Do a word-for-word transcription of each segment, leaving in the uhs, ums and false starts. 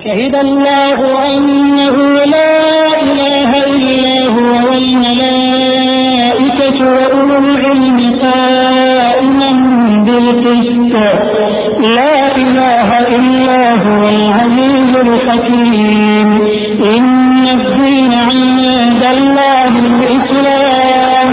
شهد الله أنه لا إله إلا هو والملائكة وأولو العلم قائما بالقسط لا إله إلا هو العزيز الحكيم إن الدين عند الله الإسلام.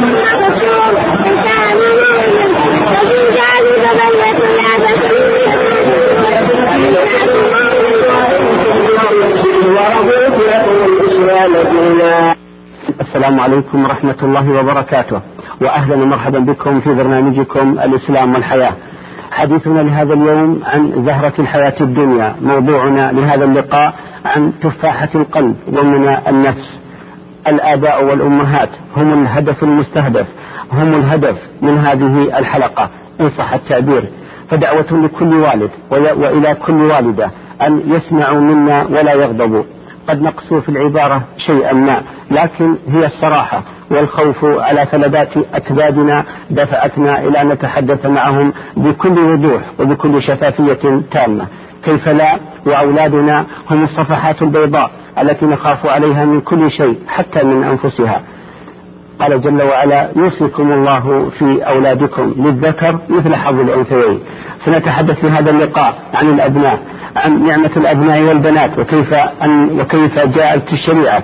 السلام عليكم ورحمة الله وبركاته، وأهلا ومرحبا بكم في برنامجكم الإسلام والحياة. حديثنا لهذا اليوم عن زهرة الحياة الدنيا. موضوعنا لهذا اللقاء عن تفاحة القلب ومنى النفس. الآباء والأمهات هم الهدف المستهدف، هم الهدف من هذه الحلقة إن صح التعبير، فدعوة لكل والد وإلى كل والدة أن يسمعوا منا ولا يغضبوا. قد نقصوا في العبارة شيئا ما، لكن هي الصراحة والخوف على فلذات أكبادنا دفعتنا إلى أن نتحدث معهم بكل وضوح وبكل شفافية تامة. كيف لا، وأولادنا هم الصفحات البيضاء التي نخاف عليها من كل شيء حتى من أنفسها. قال جل وعلا: يوصيكم الله في أولادكم للذكر مثل حظ الأنثيين. سنتحدث في هذا اللقاء عن الأبناء، عن نعمة الأبناء والبنات، وكيف أن وكيف جاءت الشريعة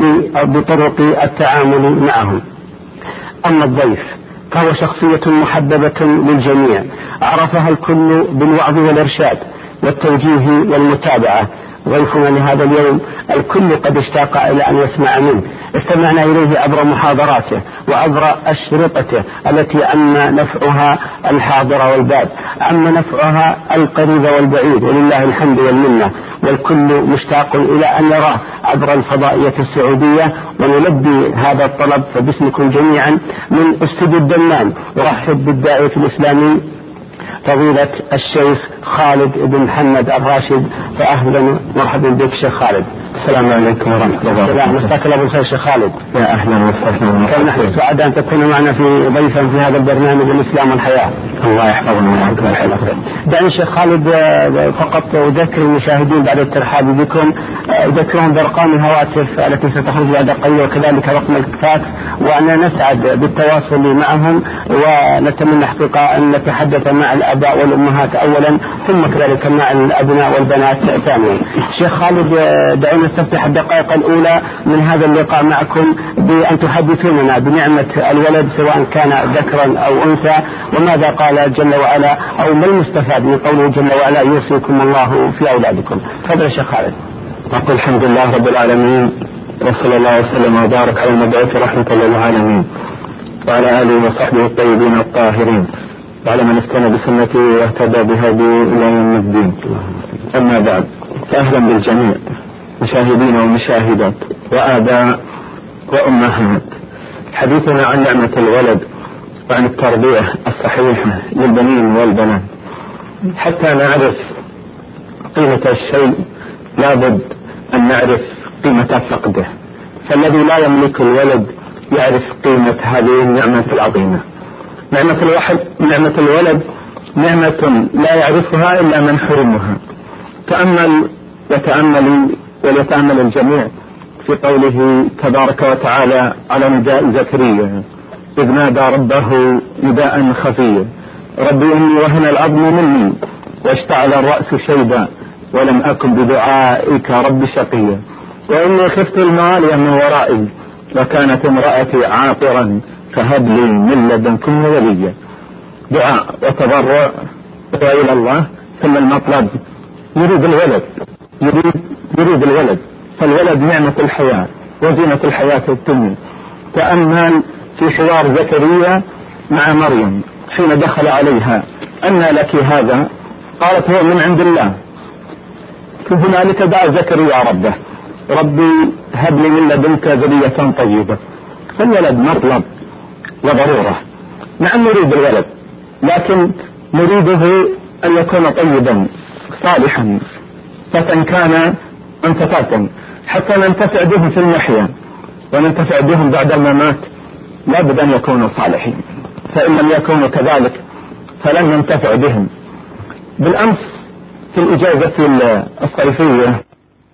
بطرق التعامل معهم. أما الضيف فهو شخصية محببة للجميع، عرفها الكل بالوعظ والإرشاد والتوجيه والمتابعة. ضيفنا لهذا اليوم الكل قد اشتاق إلى أن يسمع منه. استمعنا إليه عبر محاضراته وعبر أشرطته التي عم نفعها الحاضر والباد، عم نفعها القريب والبعيد، ولله الحمد والمنة، والكل مشتاق إلى أن يراه عبر الفضائية السعودية. ونلبي هذا الطلب فباسمكم جميعا من استوديو الدمام ورحب بالداعية الإسلامي فضيلة الشيخ خالد بن محمد الراشد. فأهلا مرحبا بك شيخ خالد. السلام عليكم ورحمة الله وبركاته. مساك الله بالخير شيخ خالد. يا أهلا وسهلا. نحن سعداء أن تكون معنا في ضيفا في هذا البرنامج الإسلام والحياة. الله يحفظنا ويعطينا الخير. دعني شيخ خالد فقط أذكر المشاهدين بعد الترحاب بكم، أذكرهم بأرقام الهواتف التي ستخرج بعد قليل وكذلك رقم الفاكس، وأنا نسعد بالتواصل معهم ونتمنى حقيقة أن نتحدث مع الآباء والأمهات أولا ثم كذلك مع الأبناء والبنات ثانيا. شيخ خالد دعونا نستفتح الدقائق الأولى من هذا اللقاء معكم بأن تحدثوننا بنعمة الولد سواء كان ذكرا أو أنثى، وماذا قال جل وعلا أو ما المستفاد من قوله جل وعلا: يوصيكم الله في أولادكم. تفضل شيخ خالد. أقول الحمد لله رب العالمين، وصلى الله وسلم وبارك على المبعوث رحمة للعالمين وعلى آله وصحبه الطيبين الطاهرين وعلى من استنى بسنته واهتدى بهديه إلى يوم الدين. أما بعد، فأهلا بالجميع مشاهدين ومشاهدات وآباء وأمهات. حديثنا عن نعمة الولد وعن التربية الصحيحة للبنين والبنات. حتى نعرف قيمة الشيء لابد أن نعرف قيمة فقده، فالذي لا يملك الولد يعرف قيمة هذه النعمة العظيمة. نعمة الواحد نعمة الولد نعمة لا يعرفها إلا من حرمها. تأمل وتأمل وليتأمل الجميع في قوله تبارك وتعالى على نداء زكريا إذ نادى ربه نداء خفيا: ربي إني وهن العظم مني واشتعل الرأس شيبا ولم أكن بدعائك رب شقيا وإني خفت الموالي من ورائي وكانت امرأتي عاقرا فهب لي من لدنكم وليا. دعاء وتضرع إلى الله، ثم المطلب يريد الولد يريد, يريد الولد فالولد نعمة الحياة وزينة الحياة الدنيا. تأمل في حوار زكريا مع مريم حين دخل عليها: أن لك هذا؟ قالت: هو من عند الله. هنالك دعا زكريا ربه: ربي هب لي من لدنك ذرية طيبة. فالولد مطلب وضرورة. نعم نريد الولد، لكن نريده أن يكون طيبا صالحا، فتى كان أم فتاة، حتى ننتفع بهم في المحيا وننتفع بهم بعد الممات. لابد أن يكونوا صالحين، فإن لم يكونوا كذلك فلن ننتفع بهم. بالأمس في الإجازة الصيفية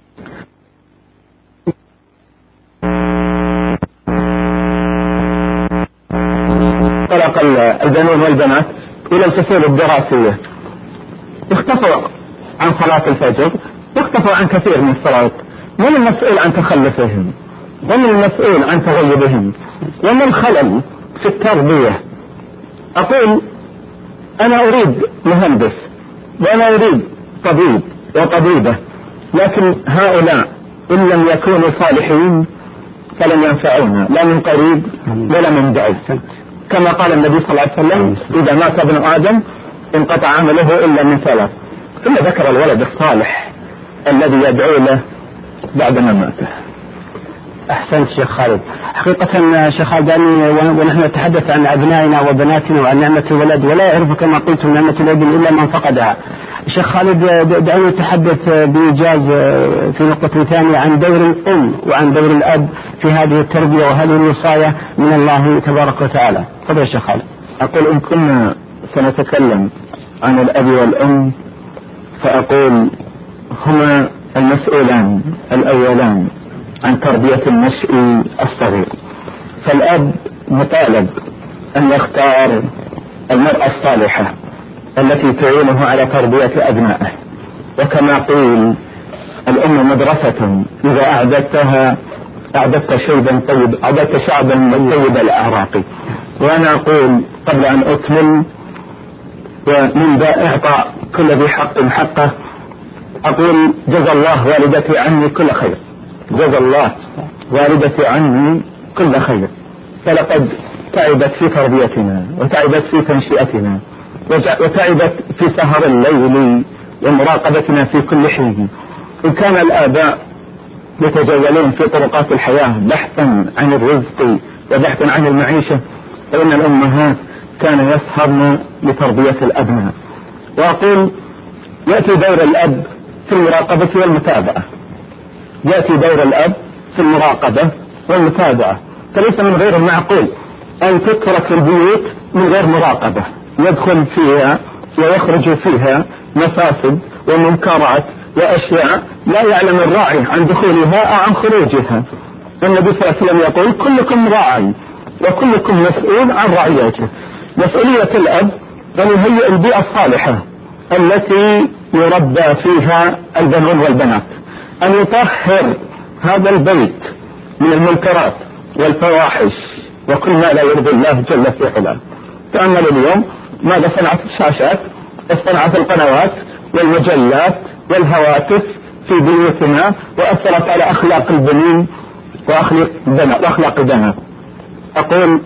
البنون والبنات إلى الفصول الدراسية، اختفوا عن صلاة الفجر، واختفوا عن كثير من الصلاة. من المسؤول عن تخلفهم؟ ومن المسؤول عن تغيبهم؟ وما الخلل في التربية؟ أقول أنا أريد مهندس، وأنا أريد طبيب وطبيبة، لكن هؤلاء إن لم يكونوا صالحين فلن ينفعونا لا من قريب ولا من بعيد. كما قال النبي صلى الله عليه وسلم: إذا مات ابن آدم انقطع عمله إلا من ثلاث. ثم ذكر الولد الصالح الذي يدعو له بعد ما ماته. أحسنت شيخ خالد. حقيقة شيخ خالد ونحن نتحدث عن أبنائنا وبناتنا وعن نعمة الولد، ولا يعرف كما قلت نعمة الابن إلا من فقدها. شيخ خالد دعونا نتحدث بإيجاز في نقطة ثانية عن دور الأم وعن دور الأب في هذه التربية وهذه الوصاية من الله تبارك وتعالى. تفضل يا شيخ خالد. أقول إن كنا سنتكلم عن الأب والأم فأقول هما المسؤولان الأولان عن تربية النشء الصغير. فالأب مطالب أن يختار المرأة الصالحة التي تعينه على تربية أبنائه، وكما قيل الأم مدرسة إذا أعددتها أعددت شيبا طيب أعددت شعبا طيب الأعراق. وأنا أقول قبل أن أكمل ومن ذا إعطاء كل ذي حق حقه، أقول جزا الله والدتي عني كل خير، جزا الله والدتي عني كل خير، فلقد تعبت في تربيتنا وتعبت في تنشئتنا وتعبت في سهر الليل ومراقبتنا في كل حين. إن كان الآباء يتجولون في طرقات الحياة بحثا عن الرزق وبحثا عن المعيشة، فإن الأمهات كان يسهرن لتربية الأبناء. وأقول يأتي دور الأب في المراقبة والمتابعة، يأتي دور الأب في المراقبة والمتابعة، فليس من غير المعقول أن تترك البيوت من غير مراقبة، يدخل فيها ويخرج فيها مفاسد ومنكرات وأشياء لا يعلم الراعي عن دخولها أو عن خروجها. النبي صلى الله عليه وسلم يقول: كلكم راعي وكلكم مسؤول عن رعيته. مسؤولية الأب أن يهيئ البيئة الصالحة التي يربى فيها البنون والبنات، أن يطهر هذا البيت من المنكرات والفواحش وكل ما لا يرضي الله جل في علاه. تأمل اليوم ماذا صنعت الشاشات، صنعت القنوات والمجلات والهواتف في بيوتنا، وأثرت على أخلاق البنين وأخلاق البنات. أقول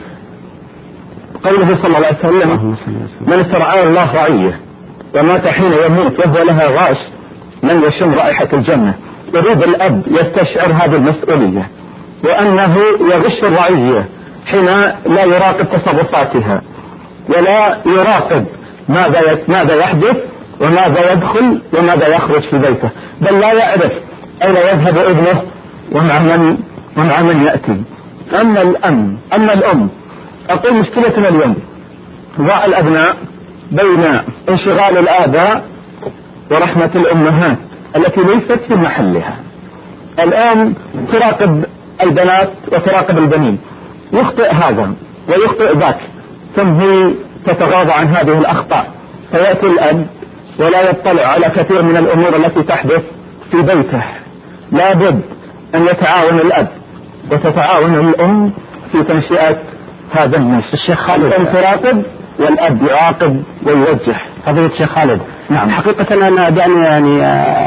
قوله صلى الله عليه وسلم: من استرعاه الله رعيه ومات حين يموت وهو لها غاش لن يشم رائحة الجنة. يريد الأب يستشعر هذه المسؤولية، وأنه يغش الرعية حين لا يراقب تصرفاتها ولا يراقب ماذا ماذا يحدث وماذا يدخل وماذا يخرج في بيته، بل لا يعرف أين يذهب ابنه ومع من ومع من يأتي. أما الأم أما الأم أقول مشكلتنا اليوم ضاع الأبناء بين انشغال الآباء ورحمة الأمهات التي ليست في محلها. الآن تراقب البنات وتراقب البنين، يخطئ هذا ويخطئ ذاك، ثم هي تتغاضى عن هذه الأخطاء، فيأتي الأب ولا يطلع على كثير من الأمور التي تحدث في بيته. لابد أن يتعاون الأب وتتعاون الأم في تنشئة هذا النشء. الشيخ خالد الأم تراقب والأب يعاقب ويوجه. فضيلة الشيخ خالد، نعم. حقيقة أنا دعني يعني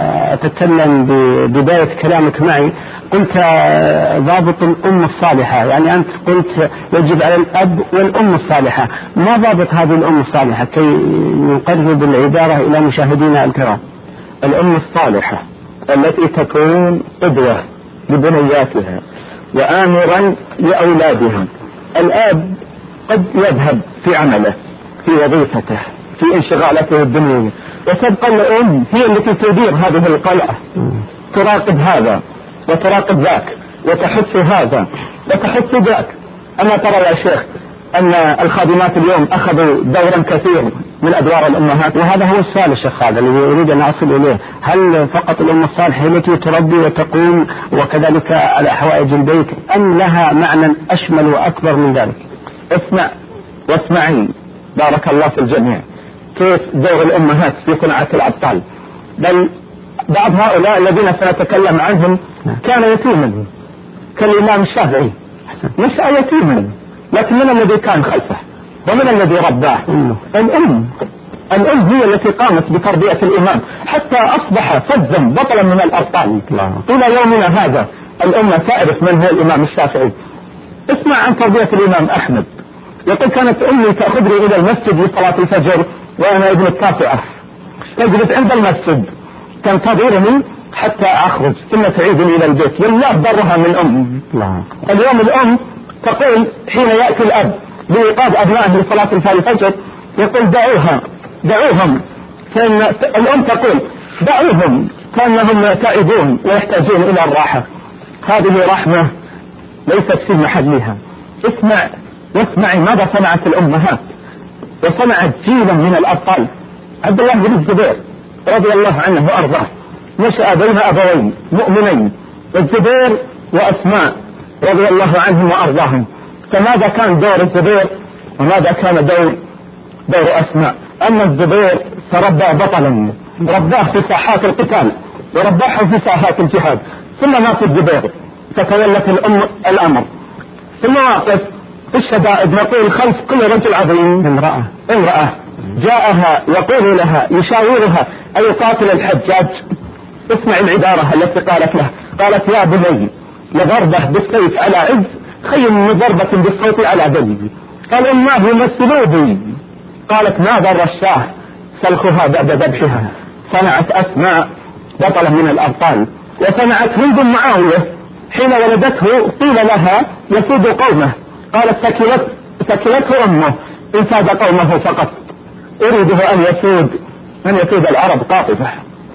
أتكلم ببداية كلامك معي، قلت ضابط الأم الصالحة، يعني أنت قلت يجب على الأب والأم الصالحة. ما ضابط هذه الأم الصالحة كي نقرب العبارة إلى مشاهدينا الكرام؟ الأم الصالحة التي تكون قدوة لبنياتها وآمرا لأولادها. الأب قد يذهب في عمله في وظيفته في انشغالاته الدنيوية، وتبقى الأم هي التي تدير هذه القلعة، تراقب هذا وتراقب ذاك وتحث هذا وتحث ذاك. أما ترى يا شيخ أن الخادمات اليوم أخذوا دورا كثير من أدوار الأمهات؟ وهذا هو السؤال الشيخ خالد الذي أريد أن أصل إليه. هل فقط الأم الصالحة التي تربي وتقوم وكذلك على حوائج البيت، أم لها معنى أشمل وأكبر من ذلك؟ اسمع واسمعي بارك الله في الجميع كيف دور الأمهات في صناعة الأبطال. بل بعض هؤلاء الذين سنتكلم عنهم كان يتيما كالإمام الشافعي، نشأ يتيما، لكن من الذي كان خلفه ومن الذي رباه؟ الأم. الأم هي التي قامت بتربية الإمام حتى أصبح فزا بطلا من الأبطال. إلى يومنا هذا الأمة تعرف من هو الإمام الشافعي. اسمع عن تربية الإمام أحمد، يقول كانت أمي تأخذني إلى المسجد لصلاة الفجر وأنا ابن التاسعة، تجلس عند المسجد تنتظرني حتى أخرج ثم تعيدني إلى البيت. والله برها من أم. اليوم الأم تقول حين يأتي الأب لإيقاظ أبنائه لصلاة الفجر يقول دعوها دعوهم، فإن الأم تقول دعوهم كأنهم تعبون ويحتاجون إلى الراحة. هذه رحمة ليست في محلها. اسمع واسمعي ماذا صنعت الأمهات، وصنعت جيلا من الأبطال. عبد الله بن الزبير رضي الله عنه وأرضاه نشأ بين أبوين مؤمنين، الزبير وأسماء رضي الله عنهم وأرضاهم. فماذا كان دور الزبير وماذا كان دور دور أسماء؟ أما الزبير فربى بطلا، رباه في ساحات القتال ورباه في ساحات الجهاد. ثم مات الزبير فتولت الأم الأمر. ثم واقف في الشدائد نقول خلف كل رجل عظيم امرأة امرأة جاءها يقول لها يشاورها أن يقاتل الحجاج. اسمع العبارة التي قالت له، قالت يا بني لضربة بالسيف على عز خير من ضربة بالصوت على ذل. قال أماه يمثلوا بي. قالت ما ضر الشاه سلخها بعد ذبحها. صنعت أسماء بطلة من الأبطال. وصنعت هند معاوية حين ولدته قيل لها يسود قومه، قالت ثكلت ثكلته أمه إن ساد قومه فقط، أريده أن يسود أن يسود العرب قاطبة.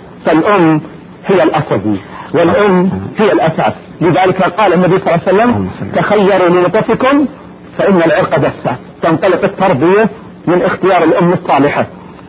فالأم هي الأصل والأم هي الأساس. لذلك قال النبي صلى الله عليه وسلم تخيروا لنطفكم فإن العرق دسة. تنطلق التربية من اختيار الأم الصالحة.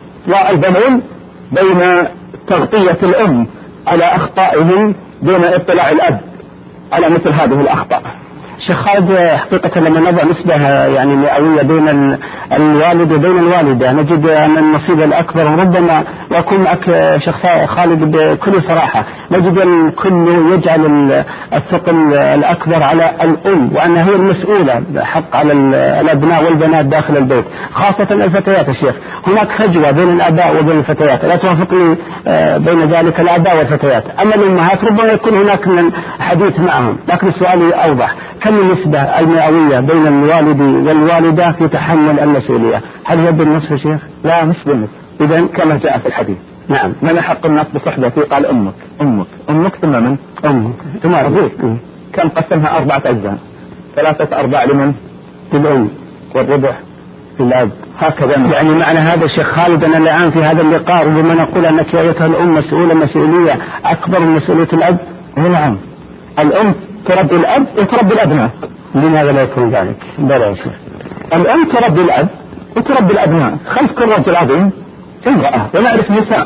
والبنون بين تغطية الأم على أخطائهم دون اطلاع الأب على مثل هذه الأخطاء. شيخ خالد، حقيقة لما نضع نسبة يعني مئوية بين الوالد وبين الوالدة نجد أن النصيب الأكبر، ربما وأكون معك شيخ خالد بكل صراحة، نجد الكل يجعل الثقل الأكبر على الأم وأنها هي المسؤولة حق على الأبناء والبنات داخل البيت، خاصة الفتيات. يا شيخ هناك فجوة بين الآباء وبين الفتيات، لا توافقني بين ذلك الآباء والفتيات. أما الأمهات ربما يكون هناك من حديث معهم، لكن سؤالي أوضح، كم النسبة المئوية بين الوالد والوالدة في تحمل المسؤولية؟ هل هي بالنصف يا شيخ؟ لا مش بالنصف. إذا كما جاء في الحديث. نعم. من أحق الناس بصحبتي؟ قال أمك أمك أمك ثم من؟ أمك ثم أبوك. كم قسمها؟ أربعة أجزاء، ثلاثة أرباع لمن؟ للأم والربع للأب. هكذا. يعني معنى هذا شيخ خالد أنا الآن في هذا اللقاء ربما نقول أنك أيتها الأم مسؤولة مسؤولية أكبر من مسؤولية الأب. نعم. الأم تربي الأب وتربي الأبناء. لماذا لا يكون ذلك؟ بلى يا شيخ. الأم تربي الأب وتربي الأبناء. خلف كل رجل عظيم امرأة. ونعرف نساء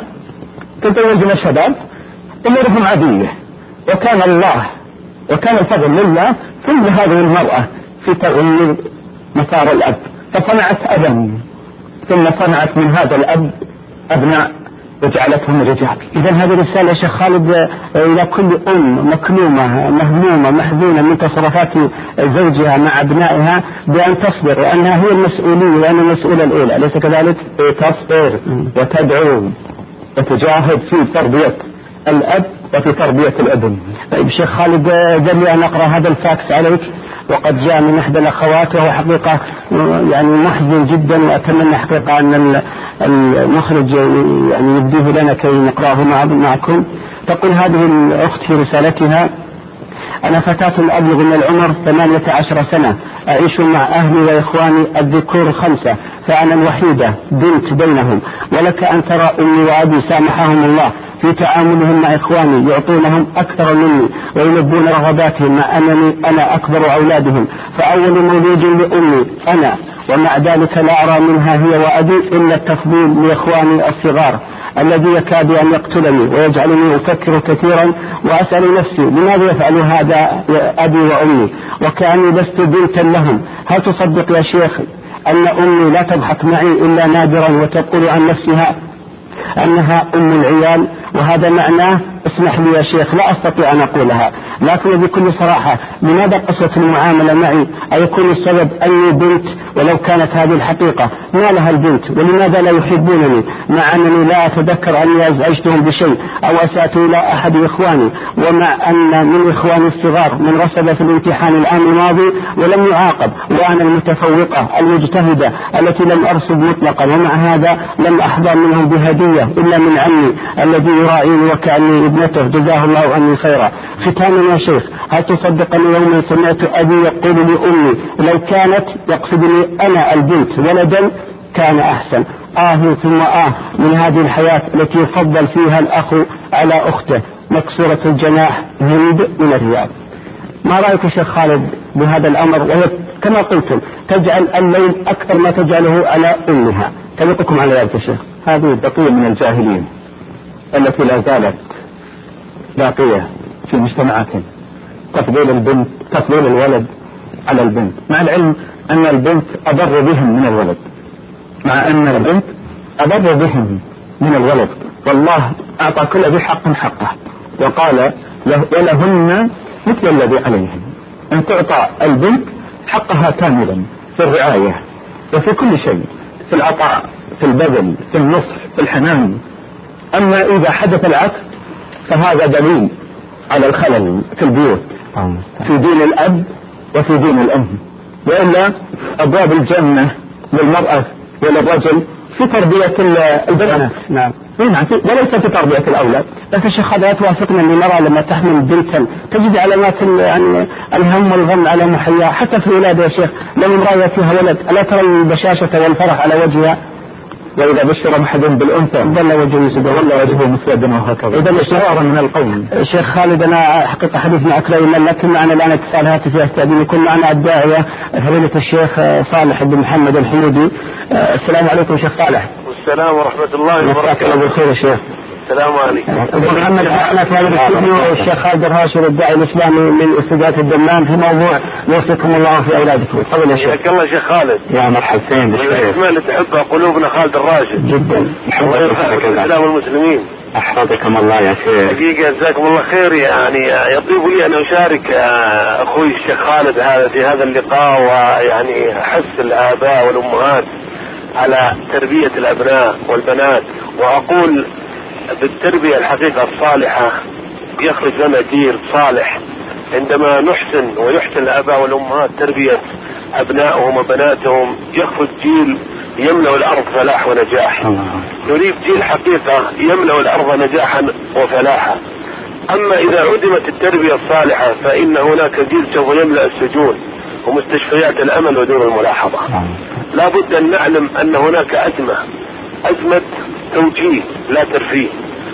تزوجن شباب أمورهم عادية، وكان الله وكان الفضل لله ثم هذه المرأة في تغيير مسار الأب، فصنعت أبا ثم صنعت من هذا الأب أبناء وجعلتهم رجال. إذا هذه الرسالة يا شيخ خالد إلى كل أم مكلومة مهمومة محزونة من تصرفات زوجها مع أبنائها بأن تصبر، وأنها هي المسؤولية وأن المسؤولة الأولى، أليس كذلك؟ تصبر وتدعو وتجاهد في تربية الأب وفي تربية الابن. طيب شيخ خالد، جل أن أقرأ هذا الفاكس عليك، وقد جاء من إحدى الأخوات وهو حقيقة يعني محزن جدا، وأتمنى حقيقة أن المخرج يعني يبديه لنا كي نقرأه معكم. تقول هذه الأخت في رسالتها: أنا فتاة أبلغ من العمر ثمانية عشر سنة، أعيش مع أهلي وإخواني الذكور خمسة، فأنا الوحيدة بنت بينهم، ولك أن ترى أمي وأبي سامحهم الله في تعاملهم مع إخواني، يعطونهم أكثر مني ويلبون رغباتهم مع أنني أنا أكبر أولادهم، فأول مولود لأمي أنا، ومع ذلك لا أرى منها هي وأبي إلا التفضيل لإخواني الصغار الذي يكاد أن يقتلني ويجعلني أفكر كثيرا وأسأل نفسي لماذا يفعل هذا أبي وأمي وكأني لست بنتا لهم. هل تصدق يا شيخ أن أمي لا تضحك معي إلا نادرا وتقول عن نفسها أنها أم العيال، وهذا معناه اسمح لي يا شيخ لا أستطيع أن أقولها، لكن بكل صراحة لماذا قسوة المعاملة معي أيكون السبب أني بنت ولو كانت هذه الحقيقة؟ ما لها البنت ولماذا لا يحبونني مع أنني لا أتذكر أني أزعجتهم بشيء أو أسأت إلى أحد إخواني، ومع أن من إخواني الصغار من رسب في الامتحان العام الماضي ولم يعاقب، وأنا المتفوقة المجتهدة التي لم أرسب مطلقا، ومع هذا لم أحظى منهم بهدية إلا من عمي الذي يراعيني وكأني ابنته جزاه الله عني خيرا. ختاما يا شيخ، هل تصدق أن يوما سمعت أبي يقول لأمي لو كانت يقصدني أنا البنت ولدا كان أحسن. آه ثم آه من هذه الحياة التي يفضل فيها الأخ على أخته. مكسورة الجناح هند من الرياض. ما رأيك يا شيخ خالد بهذا الأمر؟ وهي كما قلتم تجعل الليل أكثر ما تجعله على أمها. تلقكم على ذلك يا شيخ؟ هذه بقية من الجاهلين التي لا زالت باقية في مجتمعاتهم، تفضيل البنت تفضيل الولد على البنت، مع العلم أن البنت أضر بهم من الولد، مع أن البنت أضر بهم من الولد. والله أعطى كل ذي حق حقه وقال ولهن مثل الذي عليهم، أن تعطى البنت حقها كاملا في الرعاية وفي كل شيء، في العطاء في البذل في النصح في الحنان. أما إذا حدث العكس فهذا دليل على الخلل في البيوت في دين الأب وفي دين الأم، وإلا أبواب الجنة للمرأة وللرجل في تربية البنات. نعم وليس في تربية الأولاد. لكن الشيخ هذا توافقنا أن المرأة لما تحمل بنتا تجد علامات يعني الهم والغم على محياها حتى في الولادة يا شيخ. لو امرأة فيها ولد ألا ترى البشاشة والفرح على وجهها؟ وإذا بشر أحد بالأنثى ظل وجهه مسودا ولا وجهه مسودا وهكذا. إذا إشرارا من القوم. شيخ خالد أنا حقيقة حديث معك لا يمل، لكن معنا الآن اتصال هاتفي أستأذن يكون معنا الداعية فضيلة الشيخ صالح بن محمد الحمودي. السلام عليكم شيخ صالح. والسلام ورحمة الله وبركاته. الله بالخير يا شيخ. السلام عليكم. محمد معنا في هذا الاستوديو الشيخ خالد الراشد الداعي الإسلامي من استوديوهات الدمام في موضوع يوفقكم الله في أولادكم. تفضل يا شيخ. حياك الله شيخ خالد. يا مرحبتين بالشيخ. الأسماء اللي تحبها قلوبنا خالد الراشد. جدا. الله يرفع الإسلام والمسلمين. أحفظكم الله يا شيخ. حقيقة جزاكم الله خير. يعني يطيب لي أن أشارك أخوي الشيخ خالد هذا في هذا اللقاء، ويعني أحس الآباء والأمهات على تربية الأبناء والبنات، وأقول بالتربية الحقيقة الصالحة يخرج لنا جيل صالح. عندما نحسن ويحسن الآباء والأمهات تربية أبنائهم وبناتهم يخرج جيل يملأ الأرض فلاح ونجاح. نريد جيل حقيقة يملأ الأرض نجاحا وفلاحا. أما إذا عدمت التربية الصالحة فإن هناك جيل سوف يملأ السجون ومستشفيات الأمل ودور الملاحظة. لا بد أن نعلم أن هناك أزمة، أزمة توجيه لا ترفيه،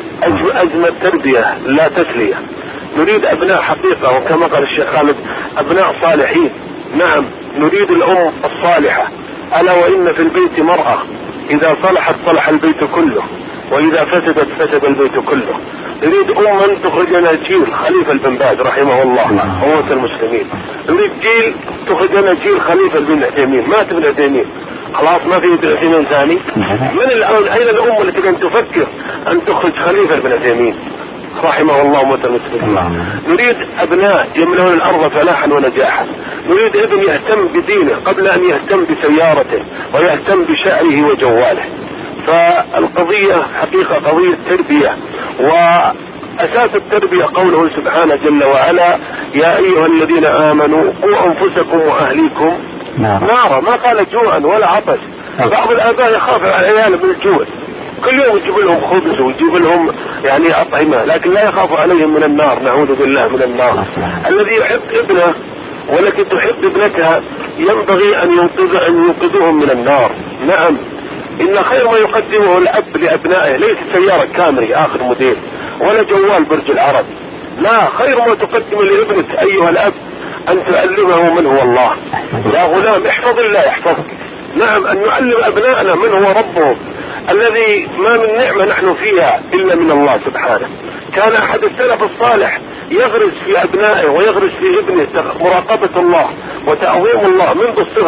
أزمة تربية لا تسلية. نريد أبناء حقيقة، وكما قال الشيخ خالد أبناء صالحين. نعم نريد الأم الصالحة، ألا وإن في البيت مرأة إذا صلحت صلح البيت كله، وإذا فسدت فسد البيت كله. نريد أما تخرج لنا جيل خليفة بن باز رحمه الله قوة المسلمين. نريد جيل تخرج لنا جيل خليفة بن عثيمين. مات ابن عثيمين خلاص ما في ابن عثيمين ثاني. من الآن أين الأمة التي كانت تفكر أن تخرج خليفة بن عثيمين رحمه الله موت المسلمين؟ نريد أبناء يملون الأرض فلاحا ونجاحا. نريد ابن يهتم بدينه قبل أن يهتم بسيارته ويهتم بشعره وجواله. فالقضية حقيقة قضية تربية، وأساس التربية قوله سبحانه جل وعلا يا أيها الذين آمنوا قوا أنفسكم وأهليكم نارا. ما قال جوعا ولا عطش. بعض الآباء يخاف على عياله من الجوع، كل يوم يجيب لهم خبز ويجيب لهم يعني أطعمة، لكن لا يخاف عليهم من النار. نعوذ بالله من النار. الذي يحب ابنه والتي تحب ابنتها ينبغي أن ينقذ أن ينقذهم من النار. نعم إن خير ما يقدمه الأب لأبنائه ليس سيارة كامري آخر موديل ولا جوال برج العرب، لا، خير ما تقدم لابنك أيها الأب أن تعلمه من هو الله. يا غلام احفظ الله يحفظك. نعم أن نعلم أبنائنا من هو ربهم الذي ما من نعمة نحن فيها إلا من الله سبحانه. كان أحد السلف الصالح يغرس في أبنائه ويغرس في ابنه مراقبة الله وتعظيم الله منذ الصغر،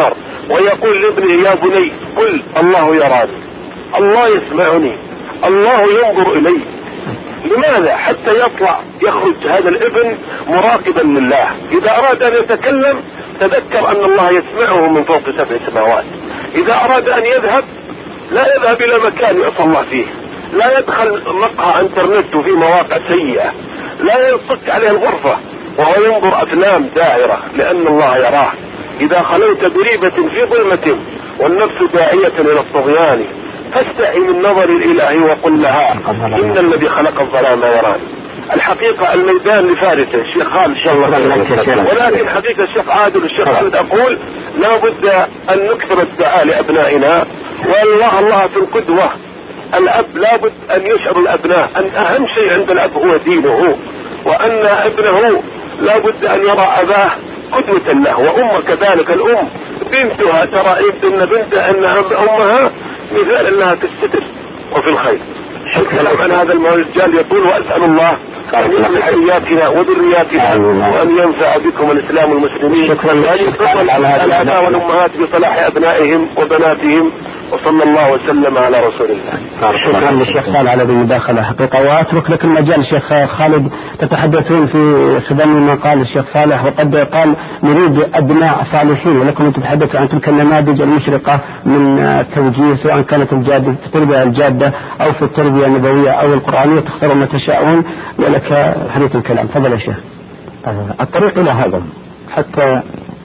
ويقول لابنه يا بني قل الله يراني، الله يسمعني، الله ينظر إلي. لماذا؟ حتى يطلع يخرج هذا الابن مراقبا لله. إذا أراد أن يتكلم تذكر أن الله يسمعه من فوق سبع سماوات. إذا أراد أن يذهب لا يذهب إلى مكان يعصى الله فيه، لا يدخل مقهى انترنت وفي مواقع سيئة، لا ينصك عليه الغرفة وهو ينظر أفلام دائرة، لأن الله يراه. إذا خلوت بريبة في ظلمة والنفس داعية إلى الطغيان فاستحي من نظر الإله وقل لها إن الذي خلق الظلام يراني. الحقيقة الميدان لفارسه الشيخ خالد شاء الله، ولكن حقيقة الشيخ عادل والشيخ خالد أقول لا بد أن نكثر الدعاء لأبنائنا، والله الله في القدوة. الأب لا بد أن يشعر الأبناء أن أهم شيء عند الأب هو دينه، وأن ابنه لا بد أن يرى أباه قدوة له، وأمه كذلك. الأم بنتها ترى إن بنتها أن أمها مثال لها في الستر وفي الخير. الكلام عن هذا المجال يطول، وأسأل الله أن يصلح حياتنا وذرياتنا وأن ينفع بكم الإسلام والمسلمين، وأن يفضل الآباء والأمهات بصلاح أبنائهم وبناتهم، وصلى الله وسلم على رسول الله. شكرا للشيخ صالح على المداخلة حقيقة، وأترك لك المجال الشيخ خالد تتحدثون في خدام ما قال الشيخ صالح، وقد قال نريد أبناء صالحين، ولكم تتحدثوا عن تلك النماذج المشرقة من التوجيه، سواء كانت الجادة في التربية الجادة أو في التربية النبوية أو القرآنية، تختاروا ما تشاءون، ولك حديث الكلام. تفضل يا شيخ. الطريق إلى هذا حتى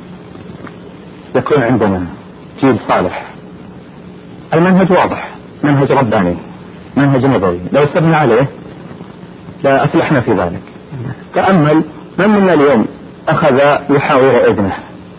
يكون عندنا جيل صالح، المنهج واضح، منهج رباني، منهج نبوي، لو سبنا عليه لا أفلحنا في ذلك. تأمل من منا اليوم أخذ يحاور ابنه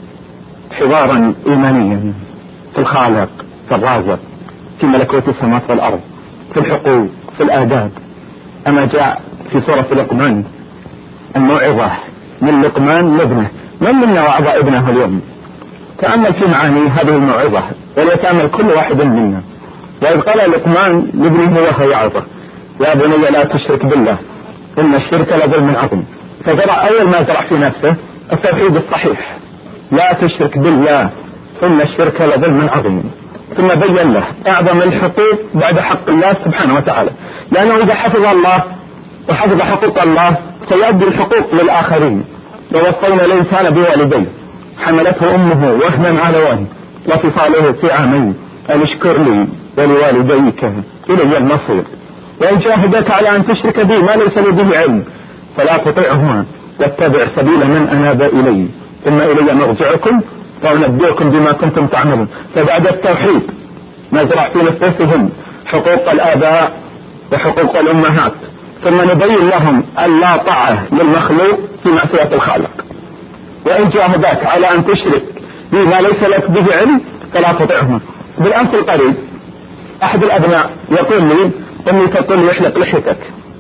حوارا إيمانيا في الخالق، في الرازق، في ملكوت السماوات والأرض، في الحقوق، في الآداب. أما جاء في سورة لقمان الموعظة من لقمان لابنه، من منا وعظ ابنه اليوم؟ تأمل في معاني هذه الموعظة، وليتأمل كل واحد منا. وإذ قال لقمان لابنه وهو يعظه يا بني لا تشرك بالله إن الشرك لظلم عظيم. فزرع أول ما زرع في نفسه التوحيد الصحيح، لا تشرك بالله إن الشرك لظلم عظيم. ثم بين له أعظم الحقوق بعد حق الله سبحانه وتعالى، لأنه إذا حفظ الله وحفظ حقوق الله سيؤدي الحقوق للآخرين. ووصينا الإنسان بوالديه حملته أمه وهنا على وهن وفصاله في عامين أن اشكر لي ولوالديك إلي المصير. وإن جاهدك على أن تشرك بي ما ليس لي به علم فلا تطيعهما واتبع سبيل من أناب إلي ثم إلي مرجعكم وأنبئكم بما كنتم تعملون. فبعد التوحيد نزرع في نفوسهم حقوق الآباء وحقوق الأمهات، ثم نبين لهم اللا طاعة للمخلوق في معصية الخالق. وإن جاهداك على أن تشرك بما ليس لك به علم فلا تطيعهما. بالأمس القريب أحد الأبناء يقول لي أمي تقول لي احلق لحيتك،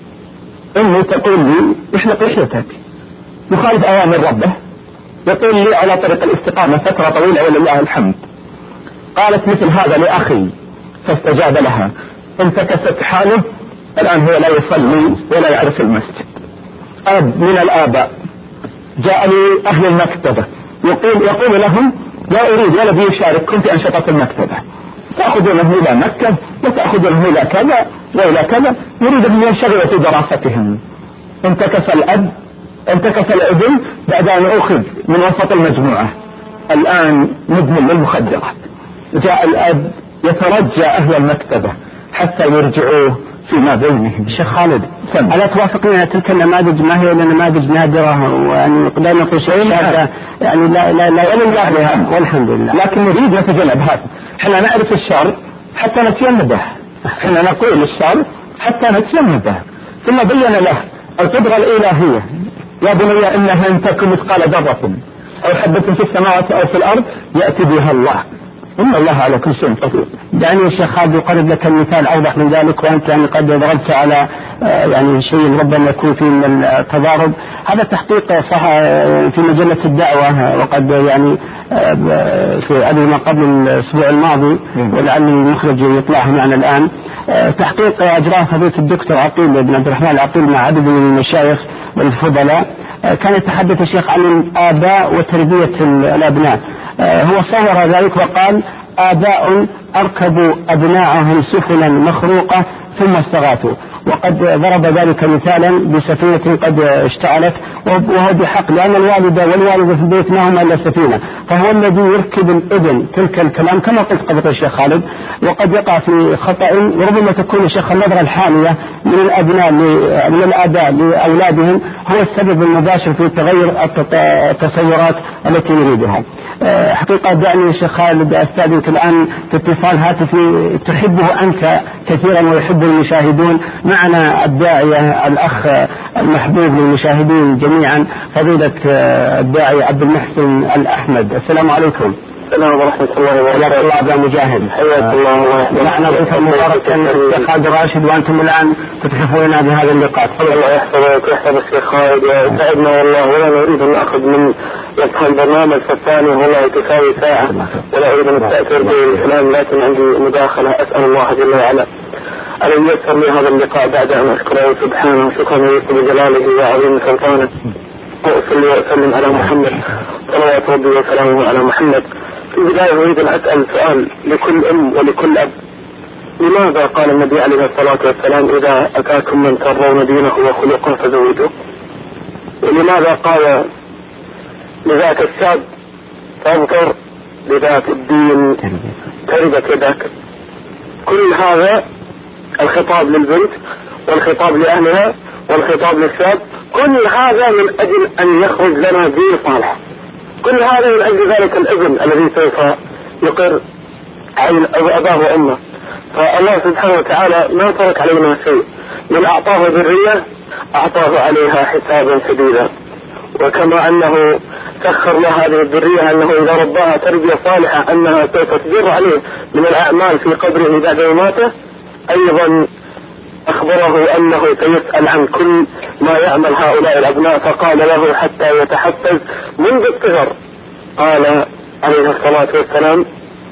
أمي تقول لي احلق لحيتك، يخالف أوامر ربه، يقول لي على طريق الاستقامة فترة طويلة ولله الحمد. قالت مثل هذا لأخي فاستجاب لها، انتكست حاله، الآن هو لا يصلي ولا يعرف المسجد. أب من الآباء جاء لي أهل المكتبة يقول يقول لهم لا أريد ولدي يشارككم في أنشطة المكتبة، تأخذونه إلى مكتب وتأخذونه إلى كذا وإلى كذا، يريد أن ينشغل في دراستهم. انتكس الأب انتكس الابن بعد أن أخذ من وسط المجموعة، الآن مدمن للمخدرات. جاء الأب يترجى أهل المكتبة حتى يرجعوه فيما بينهم. شيخ خالد ألا توافقنا تلك النماذج ما هي نماذج نادرة، ويعني لا نقول شيء يعني لا لا لا ولله والحمد لله، لكن نريد نتجنب هذا. احنا نعرف الشر حتى نتجنبه، احنا نقول الشر حتى نتجنبه. ثم بين له القدرة الإلهية، يا بني إنها إن تكن مثقال ذرة أو حبة في السماوات أو في الأرض يأتي بها الله إن الله على كل شيء قدير. يعني الشيخ خالد يقرب لك المثال أوضح من ذلك، وأنت يعني قد ضربت على يعني شيء ربما يكون فيه من التضارب. هذا تحقيق صح في مجلة الدعوة، وقد يعني في أدري ما قبل الأسبوع الماضي ولعل المخرج يطلعه معنا الآن، تحقيق أجراه فضيلة الدكتور عقيل بن عبد الرحمن العقيل مع عدد من المشايخ والفضلاء. كان يتحدث الشيخ عن الآباء وتربية الأبناء. هو صور ذلك وقال: آباء أركبوا أبناءهم سفنا مخروقة ثم استغاثوا. وقد ضرب ذلك مثالا بسفينة قد اشتعلت، وهو بحق، لأن الوالدة والوالدة في البيت ما هم إلا سفينة، فهو الذي يركب الابن تلك الكلام كما قلت قبل الشيخ خالد. وقد يقع في خطأ، وربما تكون الشيخ النظرة الحالية من الأبناء من الآباء لأولادهم هو السبب المباشر في تغير التصورات التي نريدها. حقيقة دعني الشيخ خالد أستأذنك الآن في اتصال هاتفي تحبه أنت كثيرا ويحبه المشاهدون. معنا الداعية الأخ المحبوب للمشاهدين جميعا فضيلة الداعي عبد المحسن الأحمد. السلام عليكم. السلام ورحمة الله وبركاته. الله أبا مجاهد. حياك الله. معنا ضيفا مباركا الشيخ خالد راشد، وأنتم الآن تتحفون بهذا اللقاء. الله يحفظك ويحفظ الشيخ خالد ويسعدنا والله، ولا نريد أن نأخذ من وقت البرنامج الثاني والله تساوي ساعة، ولا أريد أن أستأثر بالكلام، لكن عندي مداخلة أسأل الله جل وعلا أن ييسر لي هذا اللقاء بعد أن أشكره سبحانه شكرا يليق بجلاله وعظيم سلطانه، وأصلي وأسلم على محمد صلوات ربي وسلامه على محمد. في البداية أريد أن أسأل سؤال لكل أم ولكل أب: لماذا قال النبي عليه الصلاة والسلام إذا أتاكم من ترضون دينه وخلقه فزوجوه؟ ولماذا قال لذاك الشاب فانظر لذات الدين تربت يدك؟ كل هذا الخطاب للبنت والخطاب لأهلها والخطاب للشاب، كل هذا من أجل أن يخرج لنا دين صالح، كل هذا من أجل ذلك الابن الذي سوف يقر عين أباه وأمه. فالله سبحانه وتعالى ما ترك علينا شيء، من أعطاه ذرية أعطاه عليها حسابا شديدا، وكما أنه سخر له هذه الذرية أنه إذا رباها تربية صالحة أنها سوف تجر عليه من الأعمال في قبره بعد مماته، أيضا أخبره أنه سيسأل عن كل ما يعمل هؤلاء الأبناء، فقال له حتى يتحفز منذ الصغر. قال عليه الصلاة والسلام: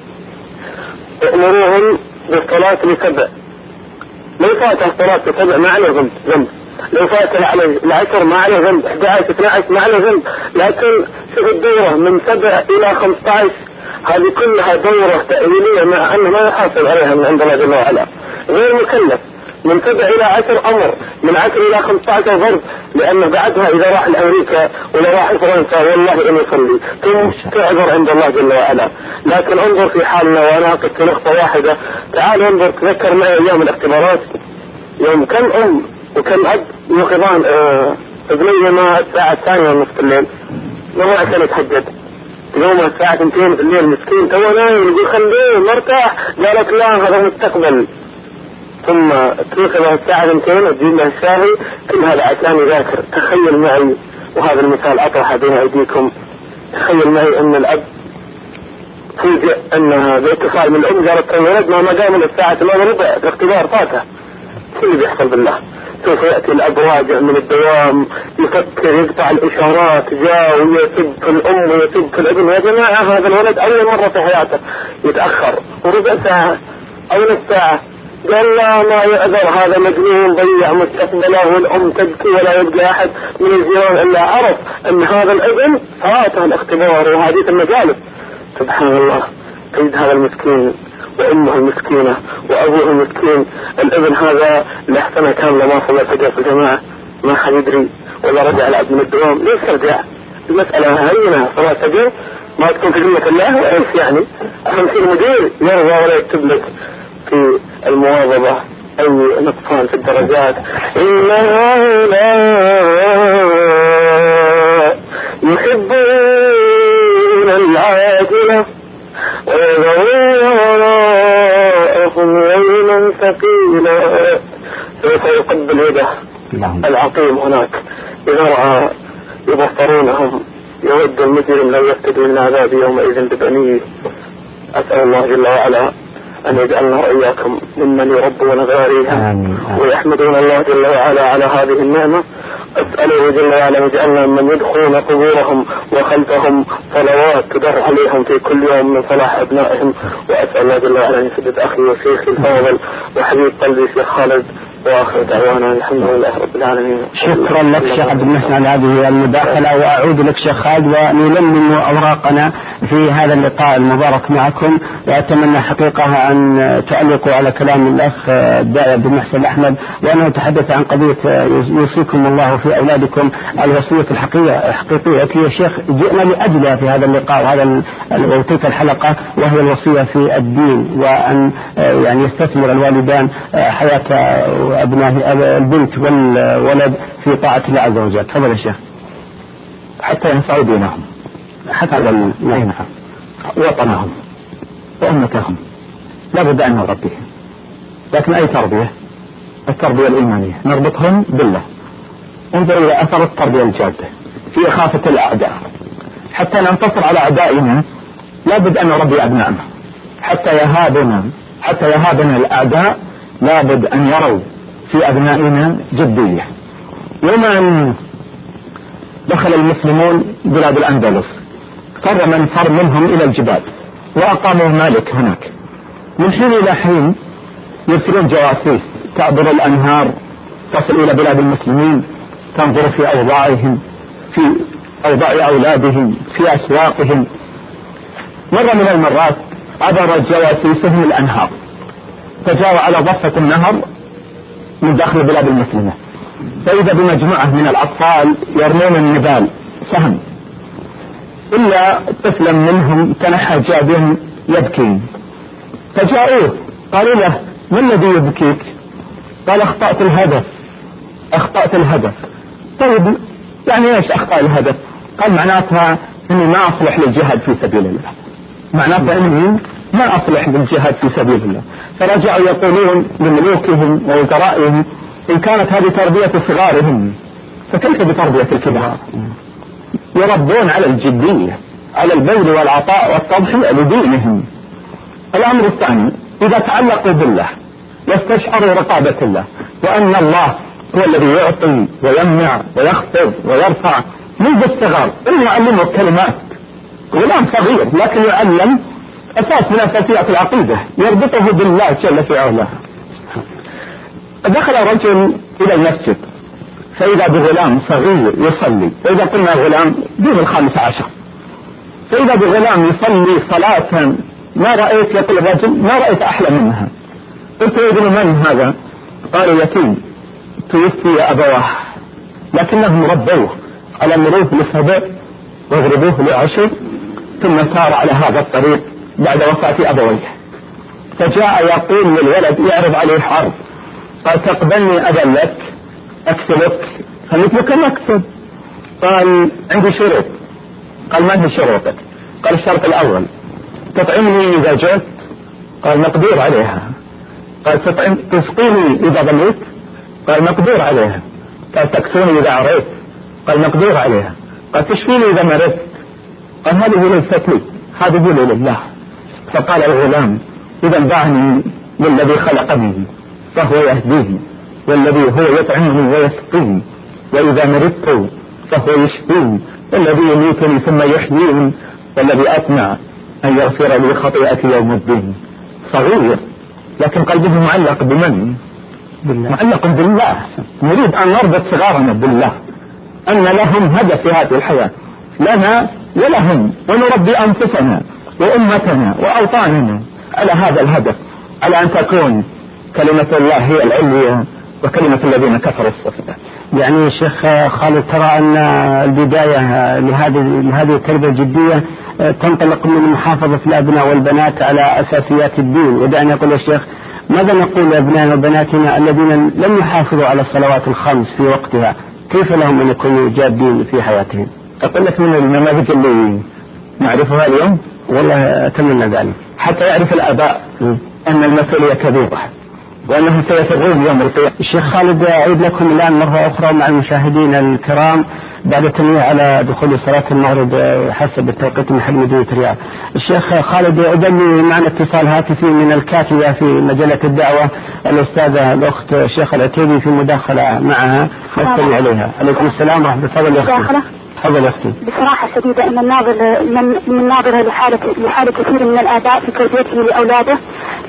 أمروهم بالصلاة لسبع، لو فات الصلاة لسبع ما عليه ذنب ذنب، لو فات العشر ما عليه ذنب، أحد عشر اثني عشر ما عليه ذنب، لكن شوف الدورة من سبع إلى خمسة عشر هذه كلها دورة تأويلية، مع أنه ما يحاسب عليها من عند الله جل وعلا، غير مكلف. من سبع إلى عشر أمر، من عشر إلى خمسة عشر ضرب، لأنه بعدها إذا راح لأمريكا ولا راح فرنسا والله إنه يصلي ثم تعذر عند الله جل وعلا. لكن انظر في حالنا، وأنا قلت نقطة واحدة، تعال انظر تذكر معي أيام الاختبارات، يوم كم أم وكم أب يوقظان ابنيهما الساعة الثانية ونصف الليل، ما عشان يتحجد يوم الساعة اثنتين بالليل، مسكين تو نايم، يقول خليه مرتاح، قالت لا هذا مستقبل، ثم توصل الساعة اثنتين وتجيب له الشاهي، كل هذا عشان يذاكر. تخيل معي، وهذا المثال أطرح بين أيديكم، تخيل معي أن الأب فوجئ أنها باتصال من الأم قالت الولد ما مقام من الساعة ثمانية ربع الاختبار فاته. شو اللي بيحصل بالله؟ سوف يأتي الأب راجع من الدوام يفكر يقطع الإشارات، جاء ويسب في الأم ويسب في الابن. يا جماعة هذا الولد أول مرة في حياته يتأخر وربع ساعة أو نصف ساعة، قال لا ما يقدر، هذا مجنون ضيع مستقبله، والأم تبكي ولا يبقى أحد من الجيران إلا عرف أن هذا الابن فاته الاختبار وهذه المجالس. سبحان الله، تجد هذا المسكين وأمه المسكينة وأبوه المسكين، الابن هذا لحسنة كاملة ما صلى فجأة في الجماعة، ما حد يدري، ولا رجع لعب من الدوام. ليش رجع؟ المسألة هينة، صلاة فجر ما تكون في ذمة الله، وإيش يعني؟ أهم شيء المدير يرضى ولا يكتب لك في المواظبة أي نقصان في الدرجات. إن هؤلاء يحبون العاجلة ويذرون وراءهم يوما ثقيلا، سوف يقبل يده العقيم هناك إذا رأى يبصرونهم. يود المجرم لو يفتدي من عذاب يومئذ ببنيه. أسأل الله جل وعلا أن يجعلنا وإياكم ممن يربون ذراريها ويحمدون الله جل وعلا على هذه النعمة. أسأله جل وعلا أن يجعلنا من يدخلون قبورهم وخلفهم صلوات تدر عليهم في كل يوم من صلاح أبنائهم. وأسأل الله جل وعلا أن يسدد أخي وشيخي الفاضل وحبيب قلبي شيخ خالد وآخر دعوانا الحمد لله رب العالمين. شكرا لك شيخ عبد المحسن على هذه المداخلة، وأعود لك شيخ خالد، ونلمم أوراقنا في هذا اللقاء المبارك معكم. وأتمنى حقيقة أن تعلقوا على كلام الأخ الداعي عبد المحسن أحمد، وأنا أتحدث عن قضية يوصيكم الله في أولادكم الوصية الحقيقية حقيقية التي يا شيخ جئنا لأجلها في هذا اللقاء وهذا وتلك الحلقة، وهي الوصية في الدين، وأن يعني يستثمر الوالدان حياة أبناء البنت والولد في طاعة الله عز وجل. تفضل يا شيخ. حتى ينفعوا دينهم، حتى نعم وطنهم وأمتهم لا بد أن نربيهم. لكن أي تربية؟ التربية الإيمانية، نربطهم بالله. انظر إلى أثر التربية الجادة في إخافة الأعداء. حتى ننتصر على أعدائنا لا بد أن نربي أبنائنا حتى يهابنا حتى يهابنا الأعداء. لا بد أن يروا في أبنائنا جدية. يوم أن دخل المسلمون بلاد الأندلس فر من فر منهم إلى الجبال وأقاموا مالك هناك. من حين إلى حين يرسلون جواسيس تعبر الأنهار تصل إلى بلاد المسلمين، تنظر في أوضاعهم، في أوضاع أولادهم، في أسواقهم. مرة من المرات عبر جواسيسهم الأنهار فجاءوا على ضفة النهر من داخل بلاد المسلمة، فإذا بمجموعة من الأطفال يرمون النبال سهم، إلا طفلا منهم تنحى جابين يبكي، فجاءوه قالوا له ما الذي يبكيك؟ قال أخطأت الهدف أخطأت الهدف. طيب يعني إيش أخطأ الهدف؟ قال معناتها إني ما أصلح للجهاد في سبيل الله، معناتها إني ما أصلح للجهاد في سبيل الله. فرجعوا يقولون لملوكهم ووزرائهم إن كانت هذه تربية صغارهم فكيف بتربية الكبار؟ يربون على الجدية، على البذل والعطاء والتضحية لدينهم. الأمر الثاني إذا تعلقوا بالله واستشعروا رقابة الله وأن الله هو الذي يعطي ويمنع ويخفض ويرفع منذ الصغر، إن يعلمه كلمات. غلام صغير لكن يعلم أساس من أساسيات العقيدة يربطه بالله جل في علاه. دخل رجل إلى المسجد فإذا بغلام صغير يصلي، وإذا قلنا غلام دون الخامس عشر، فإذا بغلام يصلي صلاة ما رأيت، يقول الرجل ما رأيت أحلى منها. قلت يا ابن من هذا؟ قال يتيم توفي أبواه لكنهم ربوه على مروه لسبع واضربوه لعشر، ثم سار على هذا الطريق بعد وفاة أبويه. فجاء يقول للولد يعرض عليه حرب، قال تقبلني أذلك أكسبك؟ خليت لك مكسب. قال عندي شروط. قال ما هي شروطك؟ قال الشرط الأول تطعمني إذا جئت؟ قال مقدور عليها. قال تطعم تسقيني إذا ظليت؟ قال مقدور عليها. قال تكسوني إذا عريت؟ قال مقدور عليها. قال تشفيني إذا مرضت؟ قال هذه ليست لي، هذه لله. فقال الغلام إذا دعني للذي خلقني فهو يهديني، والذي هو يطعمني ويسقيني، وإذا مرضت فهو يشفيني، والذي يميتني ثم يحييني، والذي أطمع أن يغفر لي خطيئتي يوم الدين. صغير لكن قلبه معلق بمن؟ بالله. معلق بالله. نريد أن نربط صغارنا بالله، أن لهم هدف في هذه الحياة لنا ولهم، ونربي أنفسنا وأمتنا وأوطاننا على هذا الهدف، على أن تكون كلمة الله هي العليا وكلمة الذين كفروا السفلى. يعني شيخ خالد ترى أن البداية لهذه لهذه التربية الجدية تنطلق من محافظة الأبناء والبنات على أساسيات الدين. ودعني أقول يا شيخ ماذا نقول لأبنائنا وبناتنا الذين لم يحافظوا على الصلوات الخمس في وقتها؟ كيف لهم أن يكونوا جادين في حياتهم؟ أقول لك من النماذج اللي نعرفها اليوم والله أتمنى ذلك، حتى يعرف الآباء أن المسؤولية كبيرة وأنهم سيفرون يوم القيامة. الشيخ خالد أعيد لكم الآن مرة أخرى مع المشاهدين الكرام بعد التنويه على دخول صلاة المغرب حسب التوقيت من حل مدينة الرياض. الشيخ خالد أدلي معنا اتصال هاتفي من الكاتبة في مجلة الدعوة الأستاذة الأخت الشيخ العتيبي في مداخلة معها نستمع عليها. عليكم السلام ورحمة الله وبركاته. تفضل أختي. بصراحة شديدة أن الناظر من من ناظر لحالة لحالة كثير من الآباء في تربيته لأولاده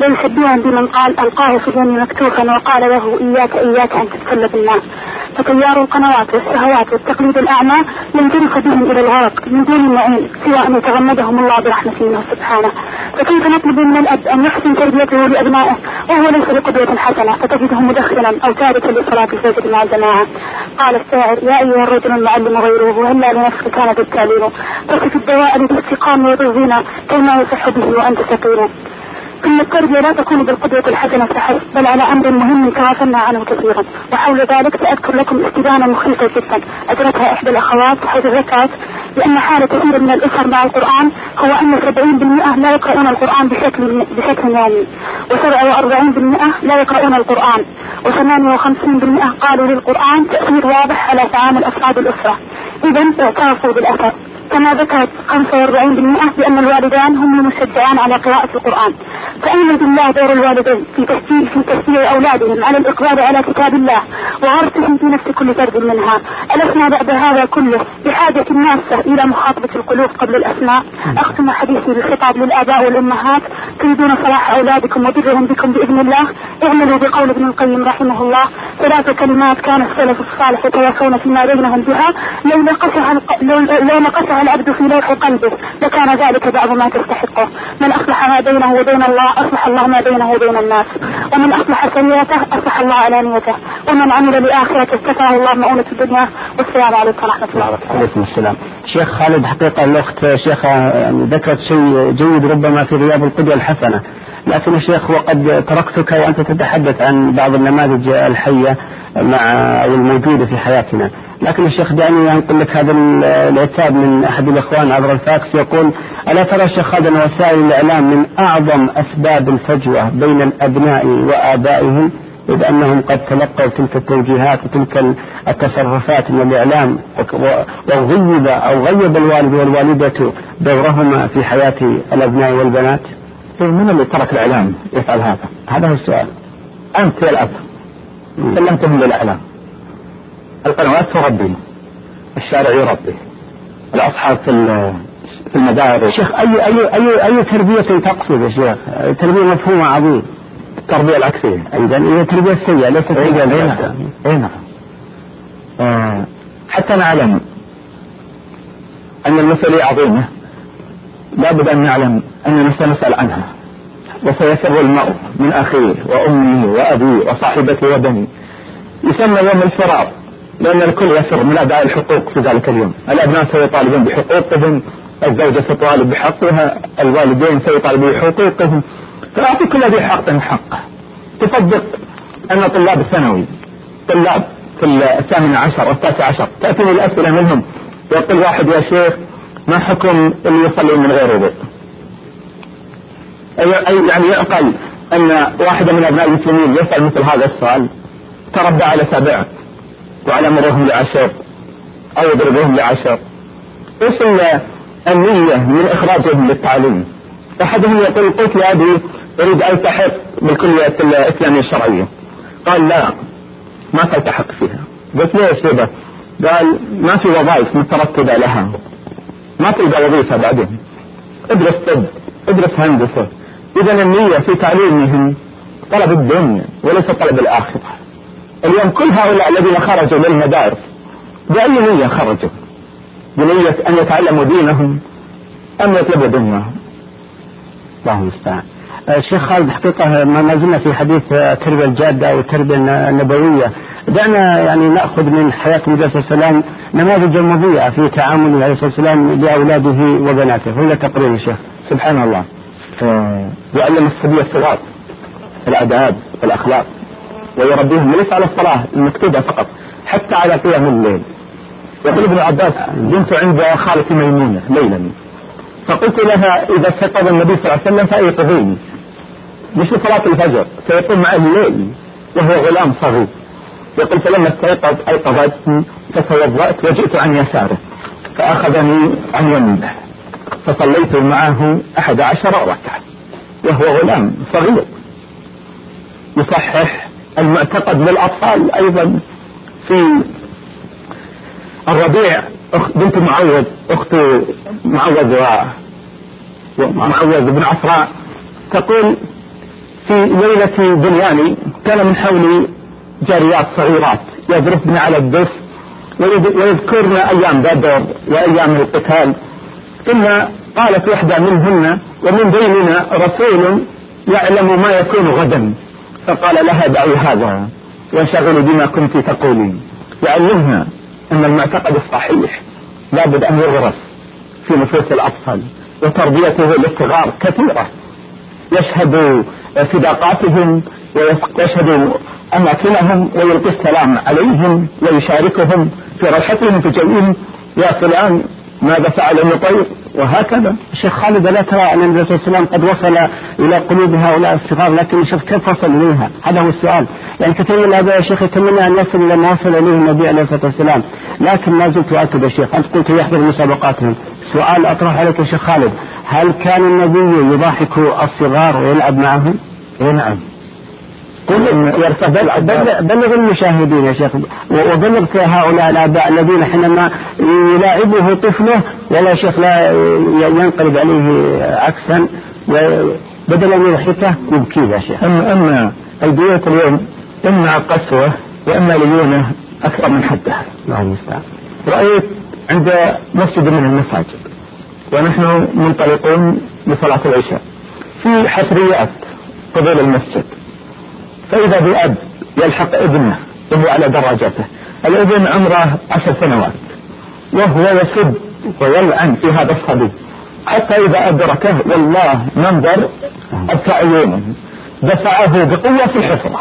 ليشبههم بمن قال ألقاه في اليم مكتوفا وقال له إياك إياك أن تتكلف الناس. فتيار القنوات والشهوات والتقليد الأعمى ينجرف بهم إلى الغرق من دون النعيم سوى أن يتغمدهم الله برحمته منه سبحانه. فكيف نطلب من الأب أن يحسن تربيته لأبنائه وهو ليس بقدوة حسنة فتجده مدخنا أو تاركا لصلاة الفجر مع الجماعة؟ قال الشاعر: يا أيها الرجل المعلم غيره هلا لنفسك كانت التعليم تصف الدواء بالاستقام وتغذينا كما يصح به وأنت سقيم. ثم التربية لا تكون بالقدوة الحسنة فحسب بل على أمر مهم تغافلنا عنه كثيرا. وحول ذلك سأذكر لكم استدانة مخيفة جدا أجرتها إحدى الأخوات حيث ذكرت بأن حالة كثير من الأسر مع القرآن هو أن سبعين بالمئة لا يقرؤون القرآن بشكل بشكل يومي، وسبعة وأربعين بالمئة لا يقرؤون القرآن، وثمانية وخمسين بالمئة قالوا للقرآن تأثير واضح على تعامل أفراد الأسرة. إذن اعترفوا بالأثر. كما ذكرت خمسة وأربعين بالمئة بأن الوالدان هم المشجعان على قراءة القرآن. فأين بالله دور الوالدين في تشجيع في تشجيع أولادهم على الإقبال على كتاب الله وغرسهم في نفس كل فرد منها؟ ألسنا بعد هذا كله بحاجة ماسة إلى مخاطبة القلوب قبل الأسماء؟ أختم حديثي بالخطاب للآباء والأمهات: تريدون صلاح أولادكم وبرهم بكم بإذن الله اعملوا بقول ابن القيم رحمه الله: ثلاث كلمات كان السلف الصالح يتواصون فيما بينهم بها لو نقصها لو نقصها العبد في لوح قلبه لكان ذلك بعض ما تستحقه. من أصلح ما بينه وبين الله أصلح الله ما بينه وبين الناس، ومن أصلح سريته أصلح الله علانيته، ومن عمل لآخرته كفاه الله مؤونة الدنيا. والسلام عليكم ورحمة الله وبركاته. عليكم السلام. شيخ خالد، حقيقة الأخت شيخة يعني ذكرت شيء جيد ربما في غياب القدوة الحسنة، لكن الشيخ وقد تركتك وأنت تتحدث عن بعض النماذج الحية مع الموجودة في حياتنا. لكن الشيخ دعني أنقل لك هذا العتاب من أحد الإخوان عبر الفاكس يقول: ألا ترى الشيخ خالد أن وسائل الإعلام من أعظم أسباب الفجوة بين الأبناء وآبائهم، إذ أنهم قد تلقوا تلك التوجيهات وتلك التصرفات من الإعلام وغيب أو غيب الوالد والوالدة دورهما في حياة الأبناء والبنات؟ من اللي ترك الإعلام يفعل هذا؟ هذا هو السؤال. أنت والأب سلمتهم للإعلام. القنوات تربي، الشارع يربي، الأصحاب في المدارس. شيخ أي أي أي أي تربية تقصد يا شيخ؟ تربية مفهومة عظيم. التربية العكسية. إذا هي تربية سيئة ليست تربية العكسية. إيه نعم. آه حتى نعلم أن المسألة عظيمة لابد أن نعلم أننا سنسأل عنها، وسيسر المرء من أخيه وأمه وأبيه وصاحبته وبني. يسمى يوم الفراق لأن الكل يفر من أداء الحقوق في ذلك اليوم. الأبناء سيطالبون بحقوقهم، الزوجة ستطالب بحقها، الوالدين سيطالبون بحقوقهم، فأعطي كل ذي حق حقه. تصدق أن طلاب الثانوي، طلاب في الثامن عشر والتاسع عشر، تأتيني الأسئلة منهم يقول واحد: يا شيخ ما حكم اللي يصلي من غير وضوء؟ أي يعني يعقل أن واحدة من أبناء المسلمين يسأل مثل هذا السؤال؟ تربى على سبع وعلى مرهم لعشر أو يضربهم لعشر. إيش النية من إخراجهم للتعليم؟ أحدهم يقول: قلت لأبي أريد أن ألتحق بالكلية الإسلامية الشرعية. قال: لا ما تلتحق فيها. قلت له: ايش كذا؟ قال: ما في وظائف مترتبة لها، ما تلقى وظيفة بعدين، ادرس طب، ادرس هندسة. إذا النية في تعليمهم طلب الدنيا وليس طلب الآخرة. اليوم كل هؤلاء الذين خرجوا للمدارس بأي نية خرجوا؟ بنية أن يتعلموا دينهم أم يطلبوا دنياهم؟ الله المستعان. الشيخ خالد، حقيقة ما زلنا في حديث التربية الجادة والتربية النبوية. دعنا يعني نأخذ من حياة النبي صلى الله عليه وسلم نماذج مضيئة في تعامل عليه الصلاة والسلام لأولاده وبناته. هو تقرير الشيخ. سبحان الله. يعلم الصبي الصغار الآداب والأخلاق ويربيهم ليس على الصلاة المكتوبة فقط، حتى على قيام الليل. يقول ابن عباس: كنت عند خالتي ميمونة ليلا فقلت لها: إذا استيقظ النبي صلى الله عليه وسلم فأيقظيني، مش لصلاة الفجر، سيقوم معه الليل وهو غلام صغير. يقول: فلما استيقظ أيقظتني فتوضأت وجئت عن يساره فأخذني عن يمينه فصليت معه أحد عشر ركعة وهو غلام صغير. يصحح المعتقد للأطفال أيضا في الربيع بنت معوذ أخت معوذ ومعوذ بن عفراء تقول: في ليلة بنياني كان من حولي جاريات صغيرات يضربن على الدف ويذكرن أيام بدر وأيام القتال، ثم قالت واحدة منهن: ومن بيننا رسول يعلم ما يكون غدا، فقال لها: دعي هذا وانشغلي بما كنت تقولين. يعلمها أن المعتقد الصحيح لابد أن يغرس في نفوس الأطفال، وتربيته للصغار كثيرة، يشهدوا صداقاتهم ويشهدوا أماكنهم ويلقي السلام عليهم ويشاركهم في روحتهم في جوهم: يا فلان ماذا فعل المطير؟ وهكذا. الشيخ خالد، لا ترى أن النبي صلى الله عليه وسلم قد وصل إلى قلوب هؤلاء الصغار، لكن شوف كيف وصل إليها؟ هذا هو السؤال. يعني كثير من الآباء يا شيخ يتمنى أن يصل إلى ما وصل إليه النبي عليه الصلاة والسلام، لكن ما زلت أؤكد يا شيخ، أنت قلت يحضر مسابقاتهم. سؤال أطرح عليك يا شيخ خالد: هل كان النبي يضاحك الصغار ويلعب معهم؟ إيه نعم. بلغ المشاهدين يا شيخ، وبلغ هؤلاء الآباء الذين حينما يلاعبه طفله ولا شيخ لا ينقلب عليه عكسا، وبدل أن يضحكه يبكيه يا شيخ. أما, أما البيوت اليوم إما قسوة وإما ليونة أكثر من حدها. الله المستعان. رأيت عند مسجد من المساجد ونحن منطلقون لصلاة العشاء في حفريات قبل المسجد، فإذا بأب يلحق ابنه وهو على دراجته، الابن عمره عشر سنوات وهو يسب ويلعن في هذا الصبي، حتى إذا أدركه والله منظر أبكى عيونه، دفعه بقوة في الحفرة.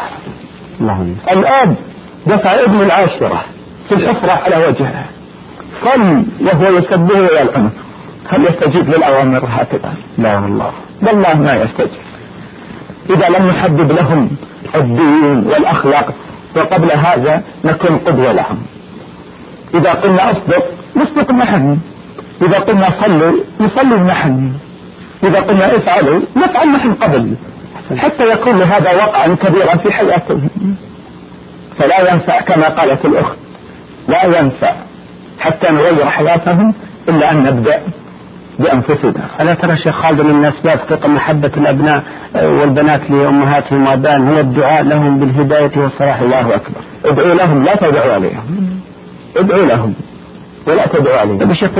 الآب دفع ابن العاشرة في الحفرة على وجهه، صل وهو يسبه ويلعنه. هل يستجيب للأوامر هكذا؟ لا والله، والله ما يستجيب. إذا لم نحدد لهم الدين والأخلاق وقبل هذا نكون قدوة لهم. إذا قلنا أصدق نصدق نحن، إذا قلنا صلوا نصلي نحن، إذا قلنا افعلوا نفعل نحن قبل، حتى يكون لهذا وقعا كبيرا في حياتهم. فلا ينفع كما قالت الأخت، لا ينفع حتى نغير حياتهم إلا أن نبدأ بأنفسنا. ألا ترى شيخ خالد من الأسباب في محبة الأبناء والبنات لأمهاتهم وأبائهم هو الدعاء لهم بالهداية والصلاح؟ الله أكبر. ادعوا لهم لا تدعوا عليهم، ادعوا لهم ولا تدعوا عليهم. طيب شيخ،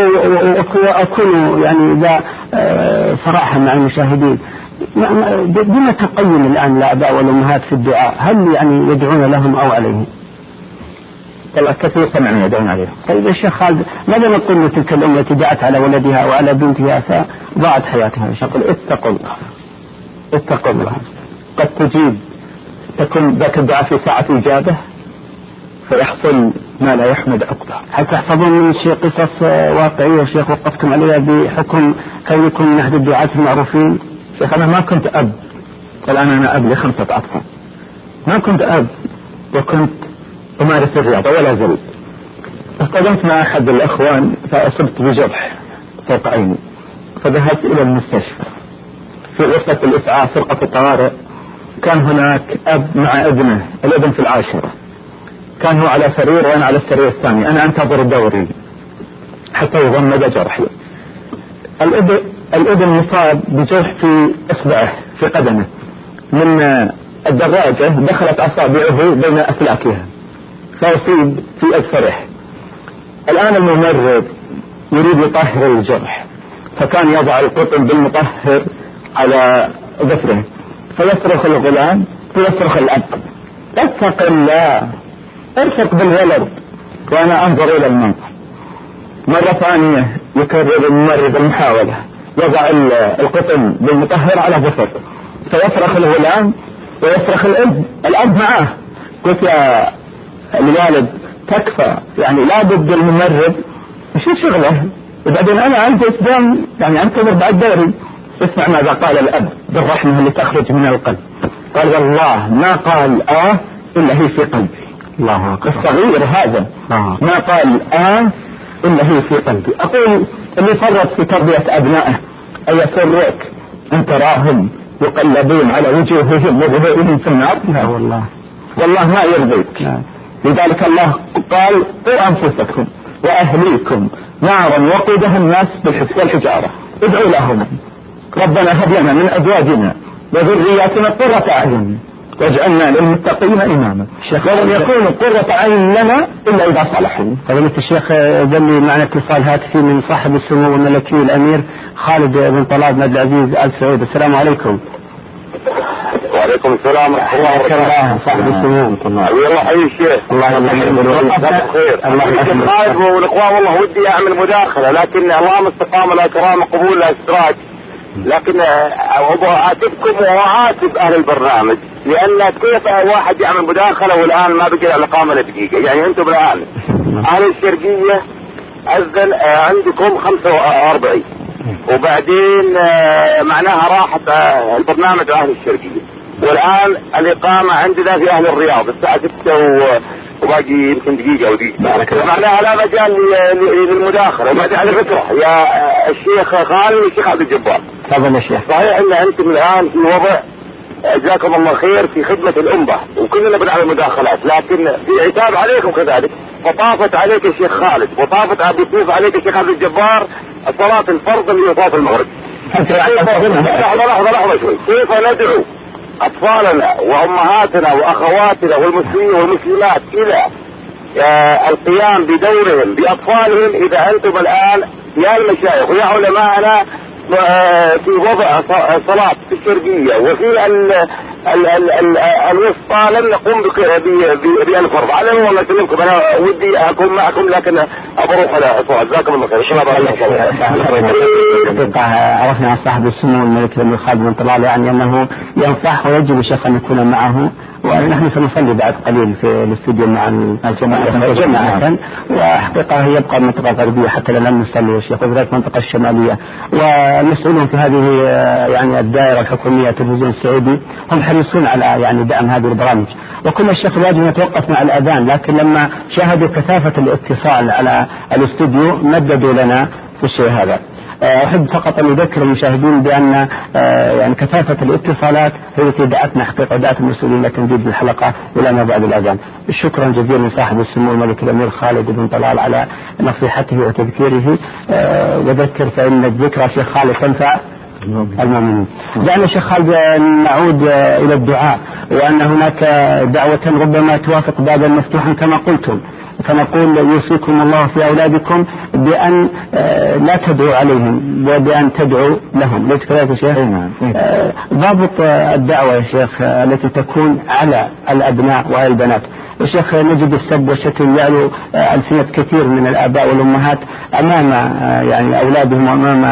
أكون يعني إذا صراحة مع المشاهدين، بما تقيم الآن الآباء والأمهات في الدعاء؟ هل يعني يدعون لهم أو عليهم؟ والله كثير سمعنا يدعون عليهم. طيب يا شيخ خالد، ماذا نقول لتلك الأم التي دعت على ولدها وعلى بنتها فضاعت حياتها؟ يا شيخ اتقوا الله، اتقوا الله. قد تجيب تكون ذاك الدعاء في ساعة إجابة فيحصل ما لا يحمد عقبه. هل تحفظون من شيء قصص واقعية شيخ وقفتم عليها بحكم كونكم من أحد الدعاة المعروفين؟ شيخ أنا ما كنت أب، والآن أنا أب لخمسة أطفال. ما كنت أب وكنت أمارس الرياضة ولا زلت. اصطدمت مع أحد الأخوان فأصبت بجرح فوق عيني، فذهبت إلى المستشفى. في غرفة الإسعاف فرقة الطوارئ كان هناك أب مع ابنه، الابن في العاشرة، كان هو على سرير وأنا على السرير الثاني، أنا أنتظر دوري حتى يضمد جرحي. الابن الابن مصاب بجرح في إصبعه في قدمه من الدراجة، دخلت أصابعه بين أسلاكها فأصيب في أكثره. الآن الممرض يريد يطهر الجرح، فكان يضع القطن بالمطهر على ظفره، فيصرخ الغلام فيصرخ الأب: اتق الله، ارفق بالولد. وأنا أنظر إلى المنظر. مرة ثانية يكرر الممرض المحاولة، يضع القطن بالمطهر على ظفره، فيصرخ الغلام ويصرخ الأب، الأب معاه. قلت يا الوالد تكفى، يعني لابد الممرض شو شغله، وبعدين أنا عندي إسدام يعني أنتظر بعد دوري. اسمع ماذا قال الأب بالرحمة اللي تخرج من القلب، قال: والله ما قال آه إلا هي في قلبي. الله أكبر. الصغير هذا ما قال آه إلا هي في قلبي. أقول اللي فرط في تربية أبنائه أيسرك أن تراهم يقلبون على وجوههم وظهورهم في النار؟ لا والله، والله ما يرضيك. لا. لذلك الله قال: قوا أنفسكم وأهليكم نارا وقودها الناس والحجارة. ادعوا لهم: ربنا هب لنا من أزواجنا وذرياتنا قرة أعين واجعلنا للمتقين إماما. ولن يكونوا قرة عين لنا إلا إذا صلحوا. فضيلة الشيخ ذلي معنا اتصال هاتفي من صاحب السمو الملكي الأمير خالد بن طلال بن عبد العزيز آل سعود. السلام عليكم. وعليكم السلام ورحمة الله وبركاته. صاحب السمو الله يحيي الشيخ. الله يحييك. خير. الله خالد والإخوان والله ودي أعمل مداخلة لكن اللهم استقام لا كرام قبول لا استدراج. لكن أعاتبكم وأعاتب أهل البرنامج لأن كيف واحد يعمل مداخلة والآن ما بقي الإقامة لدقيقة. يعني أنتم الآن أهل الشرقية أذن عندكم خمسة وأربعين وبعدين معناها راحت البرنامج أهل الشرقية والآن الإقامة عندنا في أهل الرياض الساعة ستة وباقي يمكن دقيقة ودقيقة. معناها لا مجال للمداخلة. وبعدين على فكرة يا الشيخ خالد والشيخ عبد الجبار. تفضل يا شيخ. صحيح ان انتم الان في وضع جزاكم الله خير في خدمة الأمة وكلنا بنعمل مداخلات لكن في عتاب عليكم كذلك. فطافت عليك يا شيخ خالد وطافت بيطوف عليك يا شيخ عبد الجبار صلاة الفرض اللي يطاف المغرب. لحظة لحظة لحظة شوي. كيف ندعو أطفالنا وأمهاتنا وأخواتنا والمسلمين والمسلمات إلى آه القيام بدورهم بأطفالهم إذا أنتم الآن يا المشايخ ويا علماءنا آه في وضع صلاة في الشرقية وفي ال ال ال ال الوسطى لم نقوم بالفرض. على العموم الله يسلمكم أنا ودي أكون معكم لكن أبروح على صلاة. جزاكم الله خير. حقيقة عرفنا عن صاحب السمو الملك الأمير خالد بن طلال يعني أنه ينصح ويجب الشيخ أن يكون معه ونحن سنصلي بعد قليل في الاستوديو مع الجماعة جماعة وحقيقة يبقى المنطقة الغربية حتى لم نصلي يا شيخ وذلك المنطقة الشمالية والمسؤولون في هذه يعني الدائرة الحكومية التلفزيون السعودي هم حريصون على يعني دعم هذه البرامج. وكنا الشيخ واجب نتوقف مع الأذان لكن لما شاهدوا كثافة الاتصال على الاستوديو مددوا لنا في الشيء هذا. أحب فقط أن أذكر المشاهدين بأن يعني كثافة الاتصالات هي التي دعتنا حقيقة ودعت المسؤولين لتمديد الحلقة إلى ما بعد الأذان. شكرا جزيلا لصاحب السمو الملك الأمير خالد بن طلال على نصيحته وتذكيره وذكر فإن الذكرى شيخ خالد تنفع المؤمنين. دعنا شيخ خالد نعود إلى الدعاء وأن هناك دعوة ربما توافق بابا مفتوحا كما قلتم فنقول يوصيكم الله في أولادكم بأن لا تدعوا عليهم وبأن تدعوا لهم. ليس كذلك يا شيخ؟ ضابط الدعوة يا شيخ التي تكون على الأبناء والبنات يا شيخ نجد السب والشتم يعلو ألسنة كثير من الآباء والأمهات أمام يعني أولادهم وأمام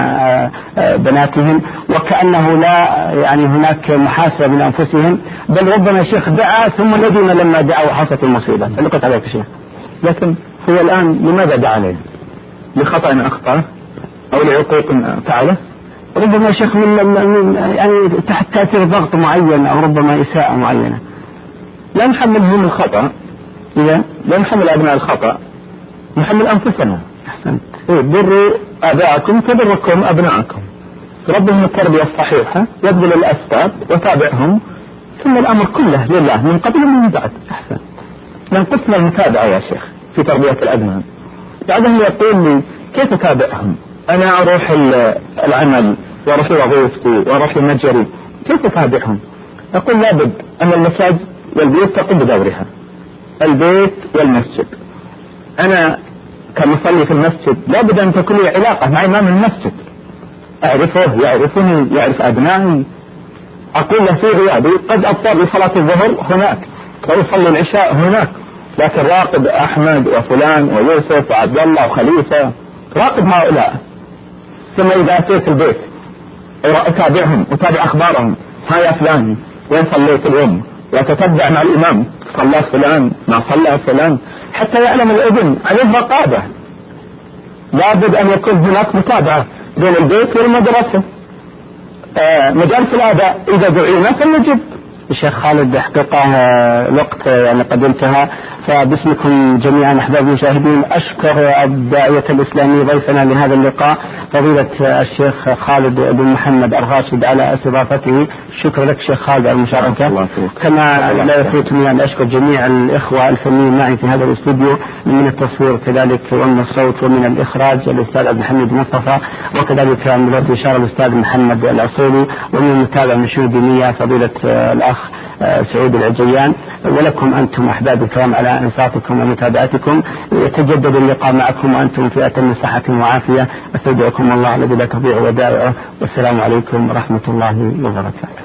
بناتهم وكأنه لا يعني هناك محاسبة من أنفسهم بل ربما يا شيخ دعا ثم الذين لما دعوا حصلت المصيبة. اللقط عليك يا شيخ. لكن هو الآن لماذا دعا عليه؟ لخطأ أخطأ أو لعقوق فعله؟ ربما يا شيخ من يعني تحت تأثير ضغط معين أو ربما إساءة معينة. لا نحملهم الخطأ إذا لا نحمل أبناء الخطأ نحمل أنفسنا. أحسنت. إيه بروا آباءكم تبركم أبناءكم ربهم التربية الصحيحة يبذل الأسباب وتابعهم ثم الأمر كله لله من قبل ومن بعد. أحسن. ننقصنا المتابعة يا شيخ في تربية الأبناء. بعدهم يقول لي كيف أتابعهم؟ أنا أروح العمل وأروح وظيفتي وأروح المتجري كيف أتابعهم؟ أقول لابد أن المساجد والبيوت تقوم بدورها. البيت والمسجد أنا كمصلي في المسجد لابد أن تكون لي علاقة مع إمام المسجد أعرفه يعرفني يعرف أبنائي. أقول له في غيابي قد أضطر لصلاة الظهر هناك ويصلي العشاء هناك لكن راقب أحمد وفلان ويوسف وعبد الله وخليفة راقب هؤلاء. ثم إذا أتيت البيت أتابعهم أتابع أخبارهم. ها يا فلان وين صليت اليوم وتتبع مع الإمام صلى فلان ما صلى فلان حتى يعلم الابن عليه رقابة. لابد أن يكون هناك متابعة بين البيت والمدرسة. آه مجالس الآباء إذا دعينا فلنجب. الشيخ خالد حقيقة الوقت يعني قد انتهى فباسمكم جميعا أحباب المشاهدين أشكر الداعية الإسلامي ضيفنا لهذا اللقاء فضيلة الشيخ خالد بن محمد الراشد على استضافته. شكرا لك شيخ خالد على المشاركة. كما لا يفوتني أن أشكر جميع الإخوة الفنيين معي في هذا الاستوديو من التصوير كذلك ومن الصوت ومن الإخراج الأستاذ عبد الحميد مصطفى، وكذلك من وزارة الإشارة الأستاذ محمد العصيري، ومن المتابع من الشؤون الدينية فضيلة الأخ سعود العجيان. ولكم أنتم أحباب الكرام على إنصاتكم ومتابعتكم. يتجدد اللقاء معكم وأنتم في أتم صحة وعافية. أستودعكم الله الذي لا تضيع ودائعه، والسلام عليكم ورحمة الله وبركاته.